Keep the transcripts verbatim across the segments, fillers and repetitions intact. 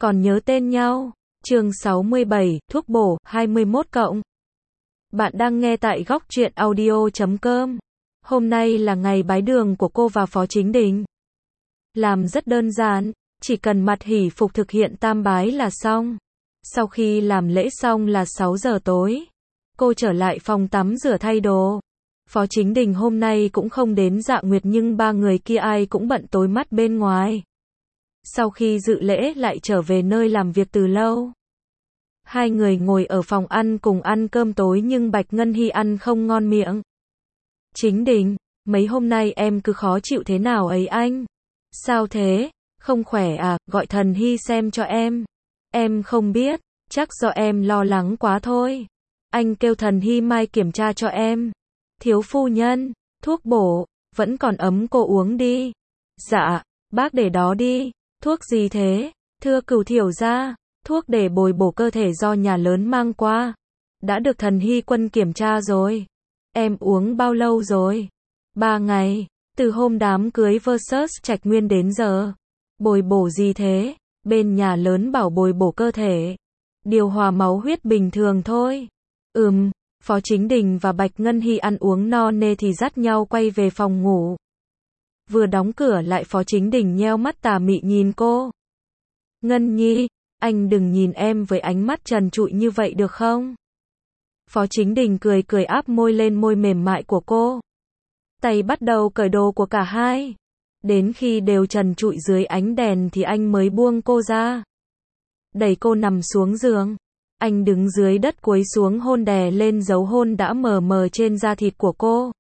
Còn nhớ tên nhau. Chương sáu mươi bảy, thuốc bổ, hai mươi mốt cộng. Bạn đang nghe tại góc truyện audio chấm com. Hôm nay là ngày bái đường của cô và Phó Chính Đình. Làm rất đơn giản, chỉ cần mặc hỷ phục thực hiện tam bái là xong. Sau khi làm lễ xong là sáu giờ tối. Cô trở lại phòng tắm rửa thay đồ. Phó Chính Đình hôm nay cũng không đến Dạ Nguyệt nhưng ba người kia ai cũng bận tối mắt bên ngoài. Sau khi dự lễ lại trở về nơi làm việc từ lâu. Hai người ngồi ở phòng ăn cùng ăn cơm tối nhưng Bạch Ngân Hy ăn không ngon miệng. Chính Đình, mấy hôm nay em cứ khó chịu thế nào ấy anh? Sao thế? Không khỏe à? Gọi Thần Hy xem cho em. Em không biết, chắc do em lo lắng quá thôi. Anh kêu Thần Hy mai kiểm tra cho em. Thiếu phu nhân, thuốc bổ, vẫn còn ấm cô uống đi. Dạ, bác để đó đi. Thuốc gì thế? Thưa Cửu Thiểu gia, thuốc để bồi bổ cơ thể do nhà lớn mang qua. Đã được Thần Hy quân kiểm tra rồi. Em uống bao lâu rồi? Ba ngày, từ hôm đám cưới versus Trạch Nguyên đến giờ. Bồi bổ gì thế? Bên nhà lớn bảo bồi bổ cơ thể. Điều hòa máu huyết bình thường thôi. Ừm, Phó Chính Đình và Bạch Ngân Hy ăn uống no nê thì dắt nhau quay về phòng ngủ. Vừa đóng cửa lại Phó Chính Đình nheo mắt tà mị nhìn cô. Ngân Nhi, anh đừng nhìn em với ánh mắt trần trụi như vậy được không? Phó Chính Đình cười cười áp môi lên môi mềm mại của cô. Tay bắt đầu cởi đồ của cả hai. Đến khi đều trần trụi dưới ánh đèn thì anh mới buông cô ra. Đẩy cô nằm xuống giường. Anh đứng dưới đất cúi xuống hôn đè lên dấu hôn đã mờ mờ trên da thịt của cô.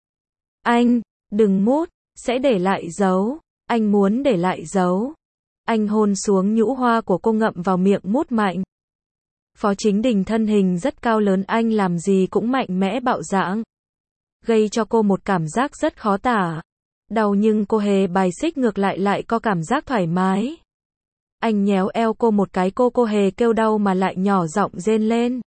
Anh, đừng mút, sẽ để lại dấu. Anh muốn để lại dấu. Anh hôn xuống nhũ hoa của cô ngậm vào miệng mút mạnh. Phó Chính Đình thân hình rất cao lớn anh làm gì cũng mạnh mẽ bạo dạn. Gây cho cô một cảm giác rất khó tả. Đau nhưng cô hề bài xích ngược lại lại có cảm giác thoải mái. Anh nhéo eo cô một cái cô cô hề kêu đau mà lại nhỏ giọng rên lên.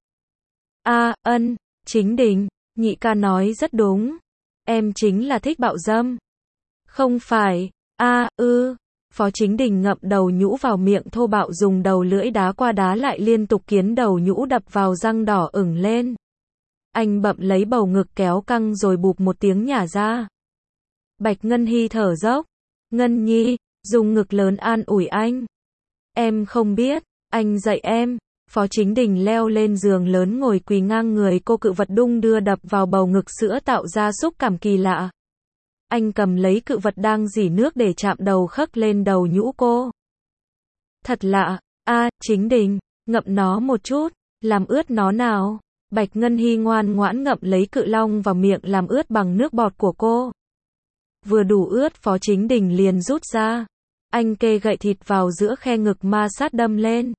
A, ân, Chính Đình, nhị ca nói rất đúng. Em chính là thích bạo dâm. Không phải, a, ư. Phó Chính Đình ngậm đầu nhũ vào miệng thô bạo dùng đầu lưỡi đá qua đá lại liên tục khiến đầu nhũ đập vào răng đỏ ửng lên. Anh bậm lấy bầu ngực kéo căng rồi bụp một tiếng nhả ra. Bạch Ngân Hy thở dốc. Ngân Nhi, dùng ngực lớn an ủi anh. Em không biết, anh dạy em. Phó Chính Đình leo lên giường lớn ngồi quỳ ngang người cô cự vật đung đưa đập vào bầu ngực sữa tạo ra xúc cảm kỳ lạ. Anh cầm lấy cự vật đang rỉ nước để chạm đầu khấc lên đầu nhũ cô. Thật lạ, a, Chính Đình, ngậm nó một chút, làm ướt nó nào. Bạch Ngân Hy ngoan ngoãn ngậm lấy cự long vào miệng làm ướt bằng nước bọt của cô. Vừa đủ ướt Phó Chính Đình liền rút ra. Anh kê gậy thịt vào giữa khe ngực ma sát đâm lên.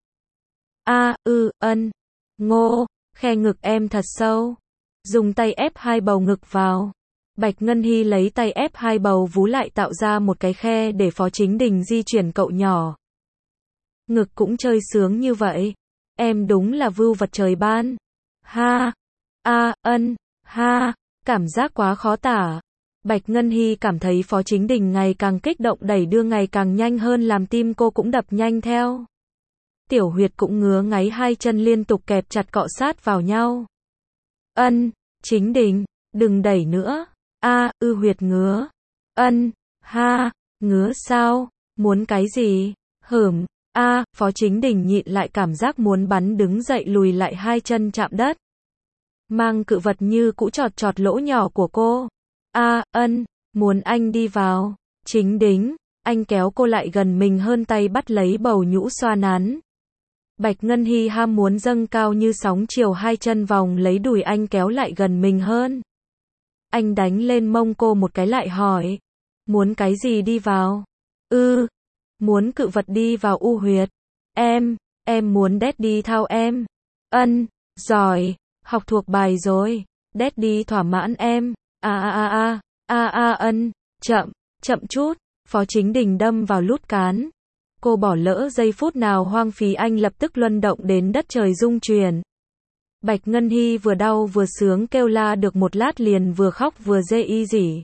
A, ư, ân. Ngô, khe ngực em thật sâu. Dùng tay ép hai bầu ngực vào. Bạch Ngân Hy lấy tay ép hai bầu vú lại tạo ra một cái khe để Phó Chính Đình di chuyển cậu nhỏ. Ngực cũng chơi sướng như vậy. Em đúng là vưu vật trời ban. Ha. A, ân. Ha. Cảm giác quá khó tả. Bạch Ngân Hy cảm thấy Phó Chính Đình ngày càng kích động đẩy đưa ngày càng nhanh hơn làm tim cô cũng đập nhanh theo. Tiểu huyệt cũng ngứa ngáy hai chân liên tục kẹp chặt cọ sát vào nhau. Ân, Chính Đình, đừng đẩy nữa. A, ư huyệt ngứa. Ân, ha, ngứa sao? Muốn cái gì? Hửm. A, Phó Chính Đình nhịn lại cảm giác muốn bắn đứng dậy lùi lại hai chân chạm đất. Mang cự vật như cũ chọt chọt lỗ nhỏ của cô. A, ân, muốn anh đi vào. Chính Đình, anh kéo cô lại gần mình hơn tay bắt lấy bầu nhũ xoa nắn. Bạch Ngân Hy ham muốn dâng cao như sóng chiều hai chân vòng lấy đùi anh kéo lại gần mình hơn. Anh đánh lên mông cô một cái lại hỏi. Muốn cái gì đi vào? Ư, muốn cự vật đi vào u huyệt. Em, em muốn Daddy thao em. Ân, giỏi, học thuộc bài rồi. Daddy thỏa mãn em. A a a a, a a ân, chậm, chậm chút. Phó Chính Đình đâm vào lút cán. Cô bỏ lỡ giây phút nào hoang phí anh lập tức luân động đến đất trời rung chuyển. Bạch Ngân Hy vừa đau vừa sướng kêu la được một lát liền vừa khóc vừa dê y dỉ.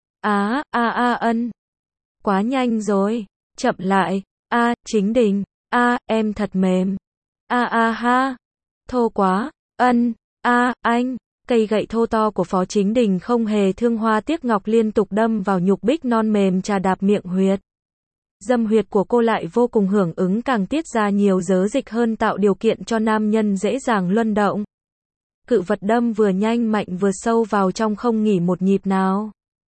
Á, a a ân. Quá nhanh rồi, chậm lại, a, Chính Đình, A, em thật mềm. A a ha. Thô quá. Ân. A, anh. Cây gậy thô to của Phó Chính Đình không hề thương hoa tiếc ngọc liên tục đâm vào nhục bích non mềm trà đạp miệng huyệt. Dâm huyệt của cô lại vô cùng hưởng ứng càng tiết ra nhiều dớ dịch hơn tạo điều kiện cho nam nhân dễ dàng luân động. Cự vật đâm vừa nhanh mạnh vừa sâu vào trong không nghỉ một nhịp nào.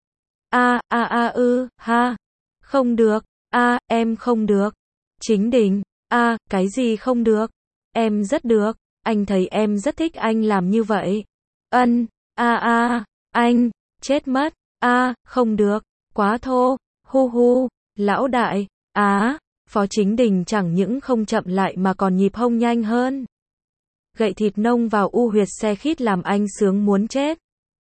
A, a a ư, ha. Không được. A, em không được. Chính Đình. A, cái gì không được? Em rất được. Anh thấy em rất thích anh làm như vậy. Ân. A a, anh. Chết mất. A, không được. Quá thô. Hu hu. Lão đại. Á. Phó Chính Đình chẳng những không chậm lại mà còn nhịp hông nhanh hơn. Gậy thịt nông vào u huyệt xe khít làm anh sướng muốn chết.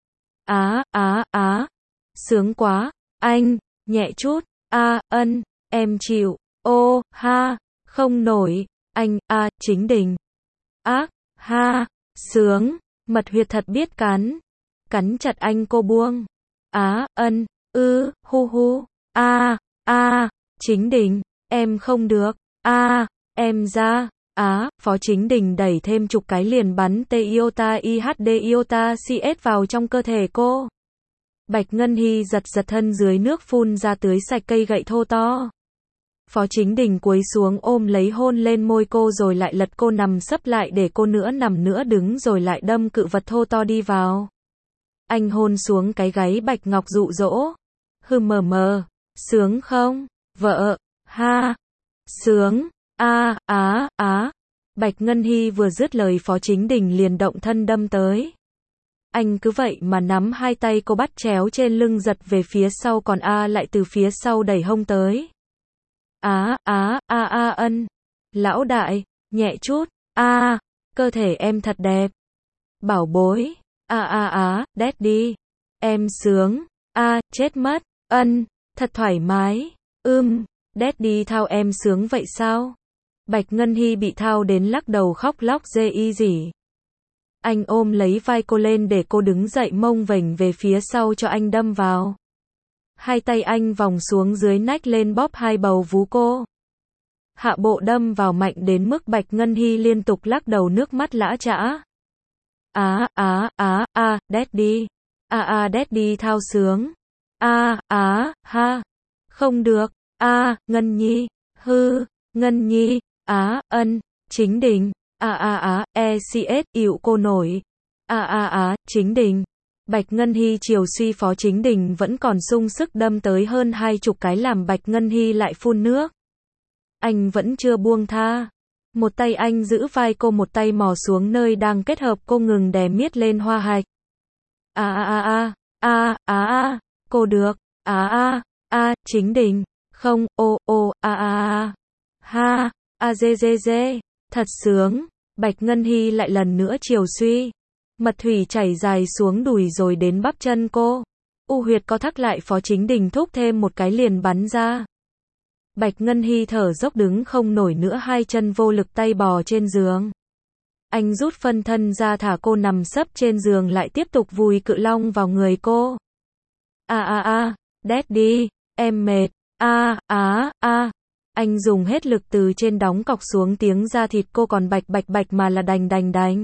Á, á, á. Sướng quá. Anh. Nhẹ chút. A, ân. Em chịu. Ô, ha. Không nổi. Anh. A, Chính Đình. Ác. Ha. Sướng. Mật huyệt thật biết cắn. Cắn chặt anh cô buông. Á, ân. Ư, hu hu. A, a. Chính Đình. Em không được. A, em ra. Á, Phó Chính Đình đẩy thêm chục cái liền bắn T iota I H D iota C S vào trong cơ thể cô. Bạch Ngân Hy giật giật thân dưới nước phun ra tưới sạch cây gậy thô to. Phó Chính Đình cúi xuống ôm lấy hôn lên môi cô rồi lại lật cô nằm sấp lại để cô nữa nằm nữa đứng rồi lại đâm cự vật thô to đi vào. Anh hôn xuống cái gáy Bạch Ngọc dụ dỗ. Hừ mờ mờ. Sướng không? Vợ. Ha. Sướng. A, á, á. Bạch Ngân Hy vừa dứt lời Phó Chính Đình liền động thân đâm tới. Anh cứ vậy mà nắm hai tay cô bắt chéo trên lưng giật về phía sau còn A lại từ phía sau đẩy hông tới. Á, á, a a ân. Lão đại, nhẹ chút. A, cơ thể em thật đẹp. Bảo bối. A a á, daddy. Em sướng. A, chết mất. Ân, thật thoải mái. Ưm, daddy thao em sướng vậy sao? Bạch Ngân Hy bị thao đến lắc đầu khóc lóc dê y gì. Anh ôm lấy vai cô lên để cô đứng dậy mông vểnh về phía sau cho anh đâm vào. Hai tay anh vòng xuống dưới nách lên bóp hai bầu vú cô. Hạ bộ đâm vào mạnh đến mức Bạch Ngân Hy liên tục lắc đầu nước mắt lã chã. Á, á, á, a, daddy. A a daddy thao sướng. A, á, ha. Không được. A, Ngân Nhi. Hư, Ngân Nhi. Á, ân. Chính Đình. A a á, e xê ét, ịu cô nổi. A a á, Chính Đình. Bạch Ngân Hy chiều suy Phó Chính Đình vẫn còn sung sức đâm tới hơn hai chục cái làm Bạch Ngân Hy lại phun nước. Anh vẫn chưa buông tha. Một tay anh giữ vai cô một tay mò xuống nơi đang kết hợp cô ngừng đè miết lên hoa hạch. A a a a, a a a, cô được. A a a, Chính Đình. Không, ô ô, a a a. Ha, a dê dê dê. Thật sướng. Bạch Ngân Hy lại lần nữa chiều suy. Mật thủy chảy dài xuống đùi rồi đến bắp chân cô. U huyệt co thắt lại Phó Chính Đình thúc thêm một cái liền bắn ra. Bạch Ngân Hy thở dốc đứng không nổi nữa hai chân vô lực tay bò trên giường. Anh rút phân thân ra thả cô nằm sấp trên giường lại tiếp tục vùi cự long vào người cô. A a a, daddy, em mệt. A á a. Anh dùng hết lực từ trên đóng cọc xuống tiếng da thịt cô còn bạch bạch bạch mà là đành đành đành.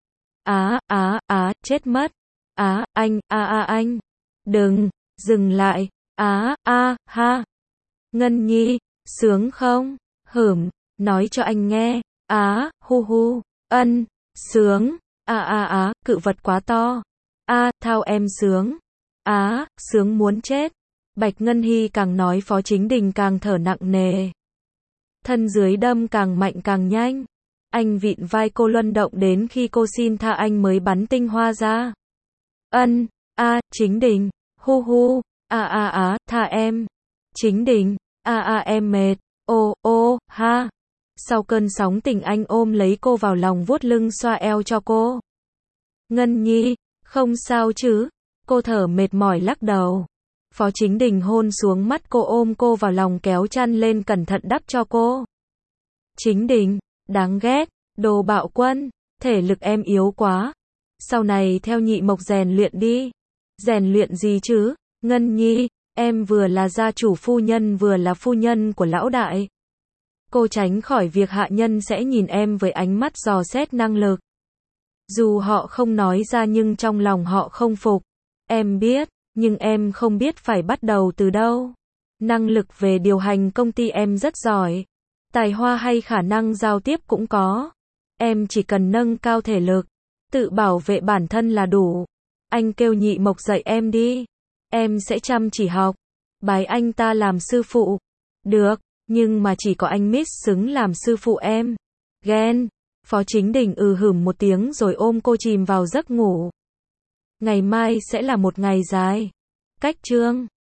Á, á, á, chết mất. Á, anh, a a anh. Đừng, dừng lại. Á, a, ha. Ngân Nhi, sướng không? Hửm, nói cho anh nghe. Á, hu hu, ân, sướng. A a á, cự vật quá to. A, thao em sướng. Á, sướng muốn chết. Bạch Ngân Hy càng nói Phó Chính Đình càng thở nặng nề. Thân dưới đâm càng mạnh càng nhanh. Anh vịn vai cô luân động đến khi cô xin tha anh mới bắn tinh hoa ra. Ân, a, Chính Đình. Hu hu, a a á, tha em. Chính Đình. A a em mệt. Ô ô, ha. Sau cơn sóng tình anh ôm lấy cô vào lòng vuốt lưng xoa eo cho cô. Ngân Nhi, không sao chứ? Cô thở mệt mỏi lắc đầu. Phó Chính Đình hôn xuống mắt cô ôm cô vào lòng kéo chăn lên cẩn thận đắp cho cô. Chính Đình, đáng ghét, đồ bạo quân, thể lực em yếu quá. Sau này theo nhị mộc rèn luyện đi. Rèn luyện gì chứ? Ngân Nhi, em vừa là gia chủ phu nhân vừa là phu nhân của lão đại. Cô cô tránh khỏi việc hạ nhân sẽ nhìn em với ánh mắt dò xét năng lực. Dù họ không nói ra nhưng trong lòng họ không phục. Em biết, nhưng em không biết phải bắt đầu từ đâu. Năng lực về điều hành công ty em rất giỏi. Tài hoa hay khả năng giao tiếp cũng có. Em chỉ cần nâng cao thể lực, tự bảo vệ bản thân là đủ. Anh kêu Nhị Mộc dạy em đi. Em sẽ chăm chỉ học. Bái anh ta làm sư phụ. Được, nhưng mà chỉ có anh Miss xứng làm sư phụ em. Ghen. Phó Chính Đình ừ hửm một tiếng rồi ôm cô chìm vào giấc ngủ. Ngày mai sẽ là một ngày dài. Cách chương